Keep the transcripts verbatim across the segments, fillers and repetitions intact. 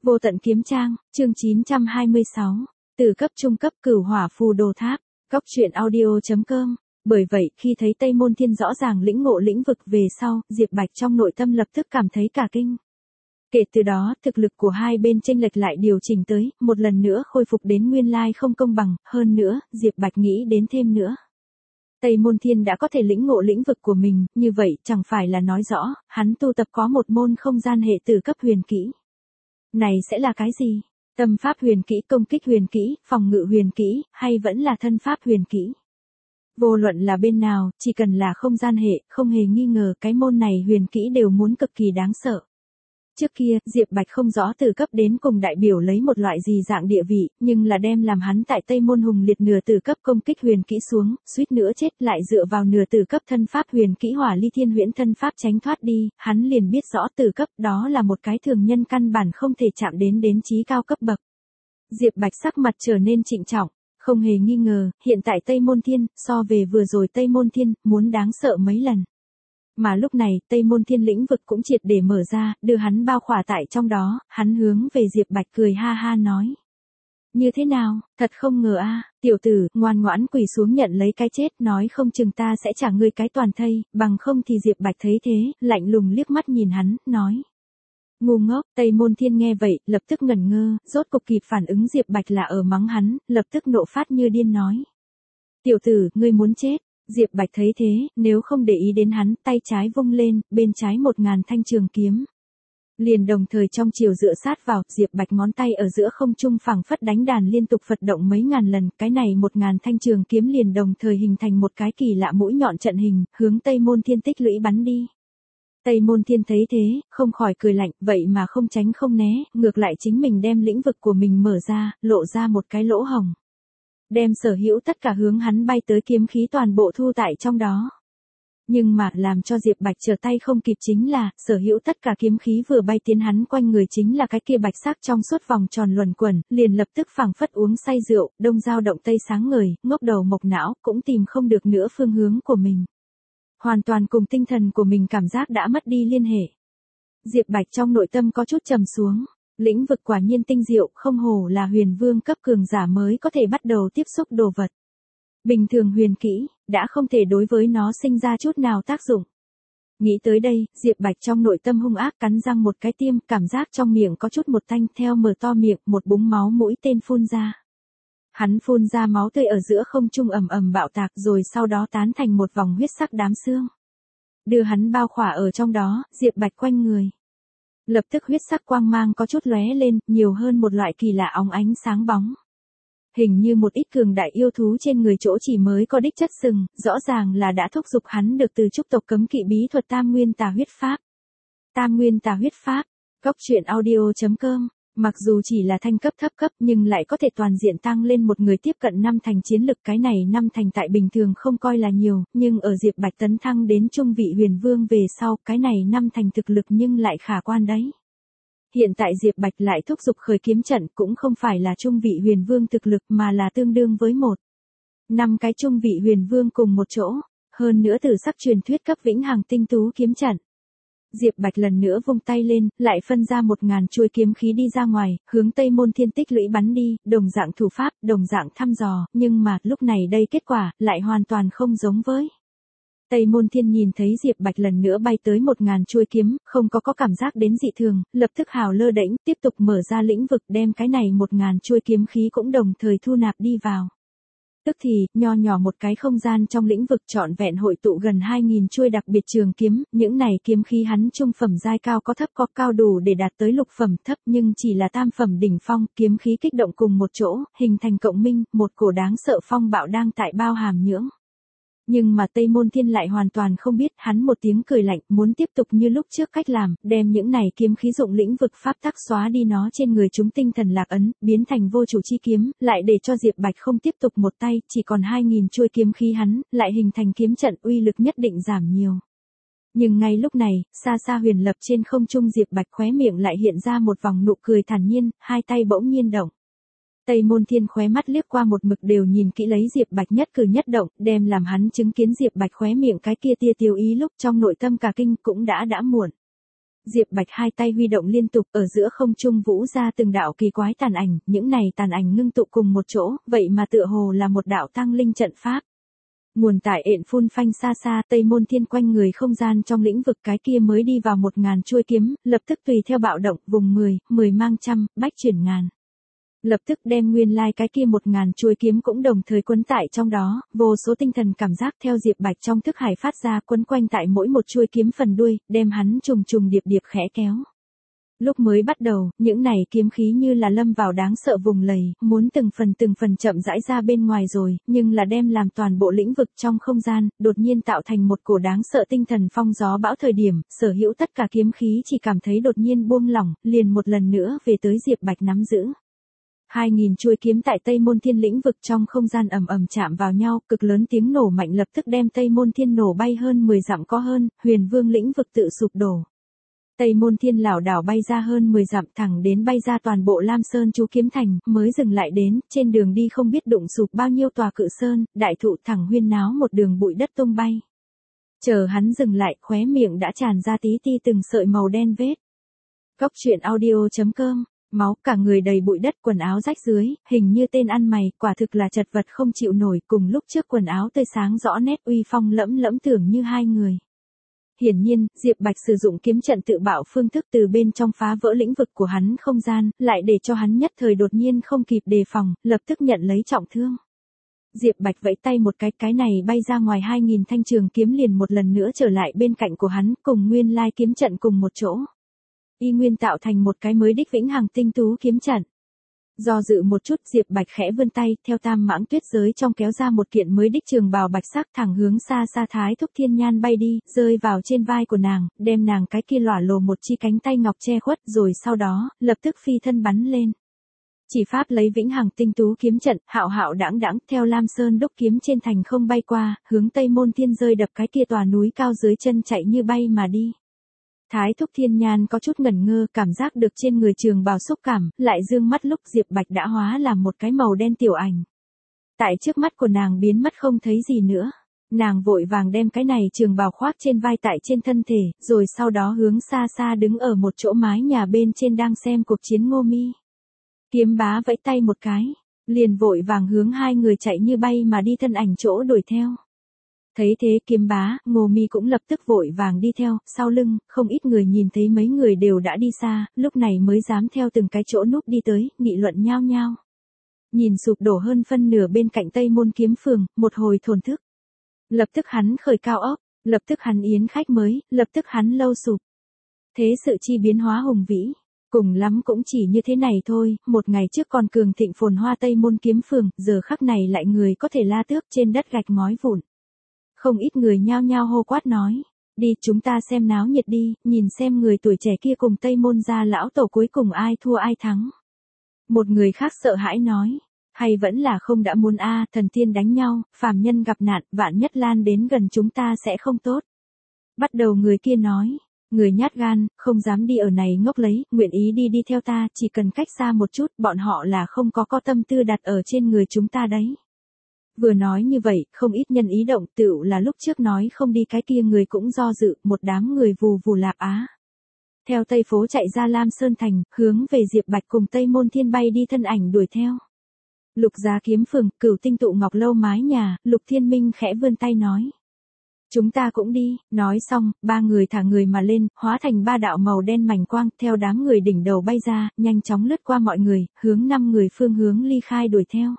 Vô tận kiếm trang, chương chín trăm hai mươi sáu, từ cấp trung cấp cửu hỏa phù đồ tháp, cóc truyện audio chấm com. Bởi vậy, khi thấy Tây Môn Thiên rõ ràng lĩnh ngộ lĩnh vực về sau, Diệp Bạch trong nội tâm lập tức cảm thấy cả kinh. Kể từ đó, thực lực của hai bên chênh lệch lại điều chỉnh tới, một lần nữa khôi phục đến nguyên lai không công bằng, hơn nữa, Diệp Bạch nghĩ đến thêm nữa. Tây Môn Thiên đã có thể lĩnh ngộ lĩnh vực của mình, như vậy chẳng phải là nói rõ, hắn tu tập có một môn không gian hệ từ cấp huyền kỹ. Này sẽ là cái gì? Tâm pháp huyền kỹ, công kích huyền kỹ, phòng ngự huyền kỹ, hay vẫn là thân pháp huyền kỹ? Vô luận là bên nào, chỉ cần là không gian hệ, không hề nghi ngờ cái môn này huyền kỹ đều muốn cực kỳ đáng sợ. Trước kia, Diệp Bạch không rõ từ cấp đến cùng đại biểu lấy một loại gì dạng địa vị, nhưng là đem làm hắn tại Tây Môn Hùng liệt nửa từ cấp công kích huyền kỹ xuống, suýt nữa chết lại dựa vào nửa từ cấp thân pháp huyền kỹ hỏa ly thiên huyễn thân pháp tránh thoát đi, hắn liền biết rõ từ cấp đó là một cái thường nhân căn bản không thể chạm đến đến trí cao cấp bậc. Diệp Bạch sắc mặt trở nên trịnh trọng, không hề nghi ngờ, hiện tại Tây Môn Thiên, so về vừa rồi Tây Môn Thiên, muốn đáng sợ mấy lần. Mà lúc này, Tây Môn Thiên lĩnh vực cũng triệt để mở ra, đưa hắn bao khỏa tại trong đó, hắn hướng về Diệp Bạch cười ha ha nói. Như thế nào, thật không ngờ a, tiểu tử, ngoan ngoãn quỳ xuống nhận lấy cái chết, nói không chừng ta sẽ trả ngươi cái toàn thây, bằng không thì Diệp Bạch thấy thế, lạnh lùng liếc mắt nhìn hắn, nói. Ngu ngốc, Tây Môn Thiên nghe vậy, lập tức ngẩn ngơ, rốt cục kịp phản ứng Diệp Bạch là ở mắng hắn, lập tức nộ phát như điên nói. Tiểu tử, ngươi muốn chết. Diệp Bạch thấy thế, nếu không để ý đến hắn, tay trái vung lên, bên trái một ngàn thanh trường kiếm. Liền đồng thời trong chiều dựa sát vào, Diệp Bạch ngón tay ở giữa không trung phẳng phất đánh đàn liên tục phật động mấy ngàn lần, cái này một ngàn thanh trường kiếm liền đồng thời hình thành một cái kỳ lạ mũi nhọn trận hình, hướng Tây Môn Thiên tích lũy bắn đi. Tây Môn Thiên thấy thế, không khỏi cười lạnh, vậy mà không tránh không né, ngược lại chính mình đem lĩnh vực của mình mở ra, lộ ra một cái lỗ hổng. Đem sở hữu tất cả hướng hắn bay tới kiếm khí toàn bộ thu tại trong đó. Nhưng mà làm cho Diệp Bạch trở tay không kịp chính là, sở hữu tất cả kiếm khí vừa bay tiến hắn quanh người chính là cái kia bạch sắc trong suốt vòng tròn luẩn quẩn, liền lập tức phảng phất uống say rượu, đông dao động tây sáng ngời, ngốc đầu mộc não, cũng tìm không được nữa phương hướng của mình. Hoàn toàn cùng tinh thần của mình cảm giác đã mất đi liên hệ. Diệp Bạch trong nội tâm có chút trầm xuống. Lĩnh vực quả nhiên tinh diệu, không hổ là huyền vương cấp cường giả mới có thể bắt đầu tiếp xúc đồ vật. Bình thường huyền kỹ, đã không thể đối với nó sinh ra chút nào tác dụng. Nghĩ tới đây, Diệp Bạch trong nội tâm hung ác cắn răng một cái tiêm, cảm giác trong miệng có chút một thanh, theo mở to miệng, một búng máu mũi tên phun ra. Hắn phun ra máu tươi ở giữa không trung ầm ầm bạo tạc rồi sau đó tán thành một vòng huyết sắc đám xương. Đưa hắn bao khỏa ở trong đó, Diệp Bạch quanh người. Lập tức huyết sắc quang mang có chút lóe lên, nhiều hơn một loại kỳ lạ óng ánh sáng bóng. Hình như một ít cường đại yêu thú trên người chỗ chỉ mới có đích chất sừng, rõ ràng là đã thúc giục hắn được từ trúc tộc cấm kỵ bí thuật Tam Nguyên Tà Huyết Pháp. Tam Nguyên Tà Huyết Pháp, cóc truyện audio chấm com. Mặc dù chỉ là thanh cấp thấp cấp nhưng lại có thể toàn diện tăng lên một người tiếp cận năm thành chiến lực, cái này năm thành tại bình thường không coi là nhiều, nhưng ở Diệp Bạch tấn thăng đến trung vị huyền vương về sau, cái này năm thành thực lực nhưng lại khả quan đấy. Hiện tại Diệp Bạch lại thúc giục khởi kiếm trận cũng không phải là trung vị huyền vương thực lực mà là tương đương với một. Năm cái trung vị huyền vương cùng một chỗ, hơn nữa từ sắc truyền thuyết cấp vĩnh hằng tinh tú kiếm trận. Diệp Bạch lần nữa vung tay lên, lại phân ra một ngàn chuôi kiếm khí đi ra ngoài, hướng Tây Môn Thiên tích lũy bắn đi, đồng dạng thủ pháp, đồng dạng thăm dò, nhưng mà, lúc này đây kết quả, lại hoàn toàn không giống với. Tây Môn Thiên nhìn thấy Diệp Bạch lần nữa bay tới một ngàn chuôi kiếm, không có có cảm giác đến dị thường, lập tức hào lơ đễnh, tiếp tục mở ra lĩnh vực đem cái này một ngàn chuôi kiếm khí cũng đồng thời thu nạp đi vào. Tức thì, nho nhỏ một cái không gian trong lĩnh vực trọn vẹn hội tụ gần hai nghìn chuôi đặc biệt trường kiếm, những này kiếm khí hắn trung phẩm giai cao có thấp có cao đủ để đạt tới lục phẩm thấp nhưng chỉ là tam phẩm đỉnh phong, kiếm khí kích động cùng một chỗ, hình thành cộng minh, một cổ đáng sợ phong bạo đang tại bao hàm nhưỡng. Nhưng mà Tây Môn Thiên lại hoàn toàn không biết, hắn một tiếng cười lạnh, muốn tiếp tục như lúc trước cách làm, đem những này kiếm khí dụng lĩnh vực pháp tắc xóa đi nó trên người chúng tinh thần lạc ấn, biến thành vô chủ chi kiếm, lại để cho Diệp Bạch không tiếp tục một tay, chỉ còn hai nghìn chuôi kiếm khí hắn, lại hình thành kiếm trận uy lực nhất định giảm nhiều. Nhưng ngay lúc này, xa xa huyền lập trên không trung Diệp Bạch khóe miệng lại hiện ra một vòng nụ cười thản nhiên, hai tay bỗng nhiên động. Tây Môn Thiên khóe mắt liếc qua một mực đều nhìn kỹ lấy Diệp Bạch nhất cử nhất động, đem làm hắn chứng kiến Diệp Bạch khóe miệng cái kia tia tiêu ý lúc trong nội tâm cả kinh cũng đã đã muộn. Diệp Bạch hai tay huy động liên tục, ở giữa không trung vũ ra từng đạo kỳ quái tàn ảnh, những này tàn ảnh ngưng tụ cùng một chỗ, vậy mà tựa hồ là một đạo tăng linh trận pháp. Nguồn tại ện phun phanh xa xa, Tây Môn Thiên quanh người không gian trong lĩnh vực cái kia mới đi vào một ngàn chuôi kiếm, lập tức tùy theo bạo động, vùng mười, mười mang trăm, bách chuyển ngàn. Lập tức đem nguyên lai like cái kia một ngàn chuôi kiếm cũng đồng thời quấn tại trong đó, vô số tinh thần cảm giác theo Diệp Bạch trong thức hải phát ra quấn quanh tại mỗi một chuôi kiếm phần đuôi, đem hắn trùng trùng điệp điệp khẽ kéo. Lúc mới bắt đầu, những này kiếm khí như là lâm vào đáng sợ vùng lầy, muốn từng phần từng phần chậm rãi ra bên ngoài rồi, nhưng là đem làm toàn bộ lĩnh vực trong không gian, đột nhiên tạo thành một cổ đáng sợ tinh thần phong gió bão thời điểm, sở hữu tất cả kiếm khí chỉ cảm thấy đột nhiên buông lỏng, liền một lần nữa về tới Diệp Bạch nắm giữ. Hai nghìn chuôi kiếm tại Tây Môn Thiên lĩnh vực trong không gian ầm ầm chạm vào nhau, cực lớn tiếng nổ mạnh lập tức đem Tây Môn Thiên nổ bay hơn mười dặm có hơn, Huyền Vương lĩnh vực tự sụp đổ. Tây Môn Thiên lảo đảo bay ra hơn mười dặm thẳng đến bay ra toàn bộ Lam Sơn chú kiếm thành, mới dừng lại đến, trên đường đi không biết đụng sụp bao nhiêu tòa cự sơn, đại thụ thẳng huyên náo một đường bụi đất tung bay. Chờ hắn dừng lại, khóe miệng đã tràn ra tí ti từng sợi màu đen vết. Cốc truyện audio chấm com, máu cả người đầy bụi đất, quần áo rách dưới, hình như tên ăn mày, quả thực là chật vật không chịu nổi, cùng lúc trước quần áo tươi sáng rõ nét uy phong lẫm lẫm tưởng như hai người. Hiển nhiên, Diệp Bạch sử dụng kiếm trận tự bạo phương thức từ bên trong phá vỡ lĩnh vực của hắn không gian, lại để cho hắn nhất thời đột nhiên không kịp đề phòng, lập tức nhận lấy trọng thương. Diệp Bạch vẫy tay một cái, cái này bay ra ngoài hai nghìn thanh trường kiếm liền một lần nữa trở lại bên cạnh của hắn, cùng nguyên lai kiếm trận cùng một chỗ. Y nguyên tạo thành một cái mới đích vĩnh hằng tinh tú kiếm trận. Do dự một chút, Diệp Bạch khẽ vươn tay, theo tam mãng tuyết giới trong kéo ra một kiện mới đích trường bào bạch sắc thẳng hướng xa xa Thái Thúc Thiên Nhan bay đi, rơi vào trên vai của nàng, đem nàng cái kia lỏa lồ một chi cánh tay ngọc che khuất, rồi sau đó, lập tức phi thân bắn lên. Chỉ pháp lấy vĩnh hằng tinh tú kiếm trận, hạo hạo đãng đãng theo Lam Sơn đúc kiếm trên thành không bay qua, hướng Tây Môn Thiên rơi đập cái kia tòa núi cao dưới chân chạy như bay mà đi. Thái Thúc Thiên Nhan có chút ngẩn ngơ, cảm giác được trên người trường bào xúc cảm, lại dương mắt lúc Diệp Bạch đã hóa làm một cái màu đen tiểu ảnh. Tại trước mắt của nàng biến mất không thấy gì nữa. Nàng vội vàng đem cái này trường bào khoác trên vai tại trên thân thể, rồi sau đó hướng xa xa đứng ở một chỗ mái nhà bên trên đang xem cuộc chiến Ngô Mi. Kiếm bá vẫy tay một cái, liền vội vàng hướng hai người chạy như bay mà đi thân ảnh chỗ đuổi theo. Thấy thế Kiếm bá, Ngô Mi cũng lập tức vội vàng đi theo, sau lưng, không ít người nhìn thấy mấy người đều đã đi xa, lúc này mới dám theo từng cái chỗ núp đi tới, nghị luận nhao nhao. Nhìn sụp đổ hơn phân nửa bên cạnh Tây Môn Kiếm Phường, một hồi thổn thức. Lập tức hắn khởi cao ốc, lập tức hắn yến khách mới, lập tức hắn lâu sụp. Thế sự chi biến hóa hùng vĩ. Cùng lắm cũng chỉ như thế này thôi, một ngày trước còn cường thịnh phồn hoa Tây Môn Kiếm Phường, giờ khắc này lại người có thể la tước trên đất gạch ngói vụn. Không ít người nhao nhao hô quát nói, đi chúng ta xem náo nhiệt đi, nhìn xem người tuổi trẻ kia cùng Tây Môn gia lão tổ cuối cùng ai thua ai thắng. Một người khác sợ hãi nói, hay vẫn là không đã muốn a, thần tiên đánh nhau, phàm nhân gặp nạn, vạn nhất lan đến gần chúng ta sẽ không tốt. Bắt đầu người kia nói, người nhát gan, không dám đi ở này ngốc lấy, nguyện ý đi đi theo ta, chỉ cần cách xa một chút, bọn họ là không có có tâm tư đặt ở trên người chúng ta đấy. Vừa nói như vậy, không ít nhân ý động, tựu là lúc trước nói không đi cái kia người cũng do dự, một đám người vù vù lạp á. Theo Tây phố chạy ra Lam Sơn Thành, hướng về Diệp Bạch cùng Tây Môn Thiên bay đi thân ảnh đuổi theo. Lục Giá Kiếm Phường, Cửu Tinh Tụ Ngọc Lâu mái nhà, Lục Thiên Minh khẽ vươn tay nói. Chúng ta cũng đi, nói xong, ba người thả người mà lên, hóa thành ba đạo màu đen mảnh quang, theo đám người đỉnh đầu bay ra, nhanh chóng lướt qua mọi người, hướng năm người phương hướng ly khai đuổi theo.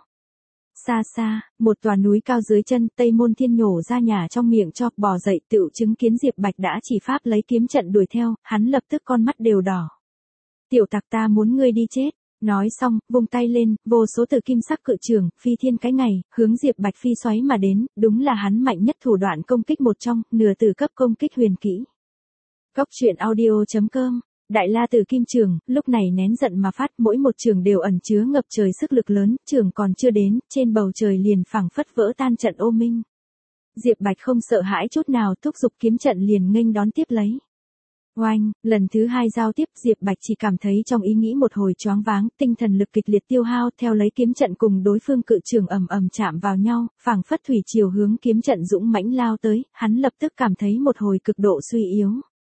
Xa xa, một tòa núi cao dưới chân, Tây Môn Thiên nhổ ra nhà trong miệng cho, bò dậy tựu chứng kiến Diệp Bạch đã chỉ pháp lấy kiếm trận đuổi theo, hắn lập tức con mắt đều đỏ. Tiểu tặc ta muốn ngươi đi chết. Nói xong, vung tay lên, vô số từ kim sắc cự trường, phi thiên cái ngày, hướng Diệp Bạch phi xoáy mà đến, đúng là hắn mạnh nhất thủ đoạn công kích một trong, nửa từ cấp công kích huyền kỹ. Cốc truyện audio chấm com, Đại La Tử Kim Trường, lúc này nén giận mà phát, mỗi một trường đều ẩn chứa ngập trời sức lực lớn, trường còn chưa đến, trên bầu trời liền phẳng phất vỡ tan trận ô minh. Diệp Bạch không sợ hãi chút nào, thúc giục kiếm trận liền nghênh đón tiếp lấy. Oanh, lần thứ hai giao tiếp, Diệp Bạch chỉ cảm thấy trong ý nghĩ một hồi choáng váng, tinh thần lực kịch liệt tiêu hao, theo lấy kiếm trận cùng đối phương cự trường ầm ầm chạm vào nhau, phảng phất thủy chiều hướng kiếm trận dũng mãnh lao tới, hắn lập tức cảm thấy một hồi cực độ suy yếu.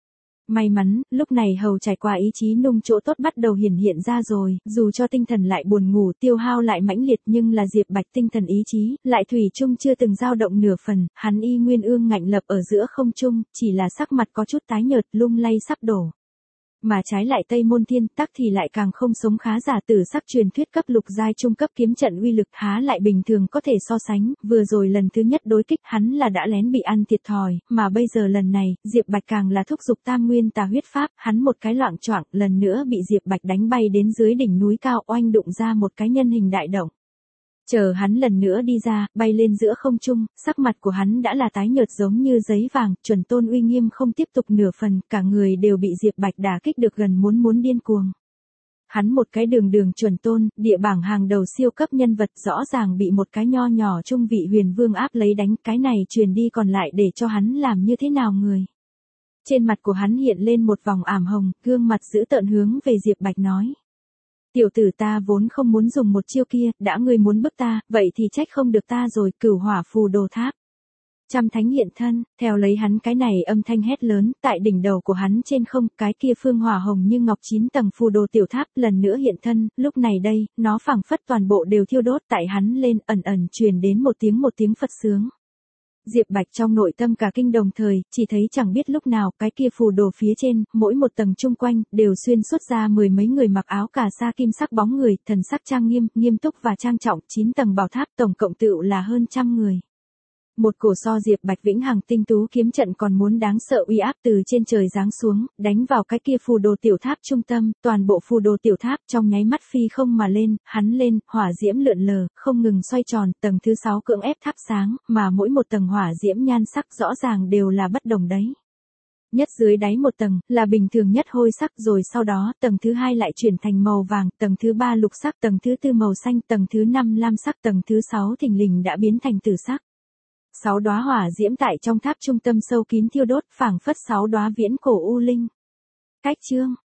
May mắn, lúc này hầu trải qua ý chí nung chỗ tốt bắt đầu hiển hiện ra rồi, dù cho tinh thần lại buồn ngủ tiêu hao lại mãnh liệt nhưng là Diệp Bạch tinh thần ý chí, lại thủy chung chưa từng dao động nửa phần, hắn y nguyên ương ngạnh lập ở giữa không trung, chỉ là sắc mặt có chút tái nhợt lung lay sắp đổ. Mà trái lại Tây Môn Thiên tắc thì lại càng không sống khá giả tử sắc truyền thuyết cấp lục giai trung cấp kiếm trận uy lực há lại bình thường có thể so sánh, vừa rồi lần thứ nhất đối kích hắn là đã lén bị ăn thiệt thòi, mà bây giờ lần này, Diệp Bạch càng là thúc giục tam nguyên tà huyết pháp, hắn một cái loạng choạng lần nữa bị Diệp Bạch đánh bay đến dưới đỉnh núi cao oanh đụng ra một cái nhân hình đại động. Chờ hắn lần nữa đi ra, bay lên giữa không trung, sắc mặt của hắn đã là tái nhợt giống như giấy vàng, chuẩn tôn uy nghiêm không tiếp tục nửa phần, cả người đều bị Diệp Bạch đả kích được gần muốn muốn điên cuồng. Hắn một cái đường đường chuẩn tôn, địa bảng hàng đầu siêu cấp nhân vật rõ ràng bị một cái nho nhỏ trung vị huyền vương áp lấy đánh, cái này truyền đi còn lại để cho hắn làm như thế nào người. Trên mặt của hắn hiện lên một vòng ảm hồng, gương mặt giữ tợn hướng về Diệp Bạch nói. Tiểu tử ta vốn không muốn dùng một chiêu kia, đã ngươi muốn bức ta, vậy thì trách không được ta rồi, Cửu Hỏa Phù Đồ Tháp. Trăm thánh hiện thân, theo lấy hắn cái này âm thanh hét lớn, tại đỉnh đầu của hắn trên không, cái kia phương hỏa hồng như ngọc chín tầng phù đồ tiểu tháp lần nữa hiện thân, lúc này đây, nó phảng phất toàn bộ đều thiêu đốt tại hắn lên, ẩn ẩn truyền đến một tiếng một tiếng Phật sướng. Diệp Bạch trong nội tâm cả kinh đồng thời, chỉ thấy chẳng biết lúc nào, cái kia phù đồ phía trên, mỗi một tầng chung quanh, đều xuyên xuất ra mười mấy người mặc áo cà sa kim sắc bóng người, thần sắc trang nghiêm, nghiêm túc và trang trọng, chín tầng bảo tháp tổng cộng tựu là hơn trăm người. Một cổ so Diệp Bạch vĩnh hằng tinh tú kiếm trận còn muốn đáng sợ uy áp từ trên trời giáng xuống, đánh vào cái kia phù đồ tiểu tháp trung tâm, toàn bộ phù đồ tiểu tháp trong nháy mắt phi không mà lên, hắn lên, hỏa diễm lượn lờ, không ngừng xoay tròn, tầng thứ sáu cưỡng ép thắp sáng, mà mỗi một tầng hỏa diễm nhan sắc rõ ràng đều là bất đồng đấy. Nhất dưới đáy một tầng, là bình thường nhất hôi sắc rồi sau đó, tầng thứ hai lại chuyển thành màu vàng, tầng thứ ba lục sắc, tầng thứ tư màu xanh, tầng thứ năm lam sắc, tầng thứ sáu thình lình đã biến thành tử sắc. Sáu đóa hỏa diễm tại trong tháp trung tâm sâu kín thiêu đốt, phảng phất sáu đóa viễn cổ u linh. Cách chương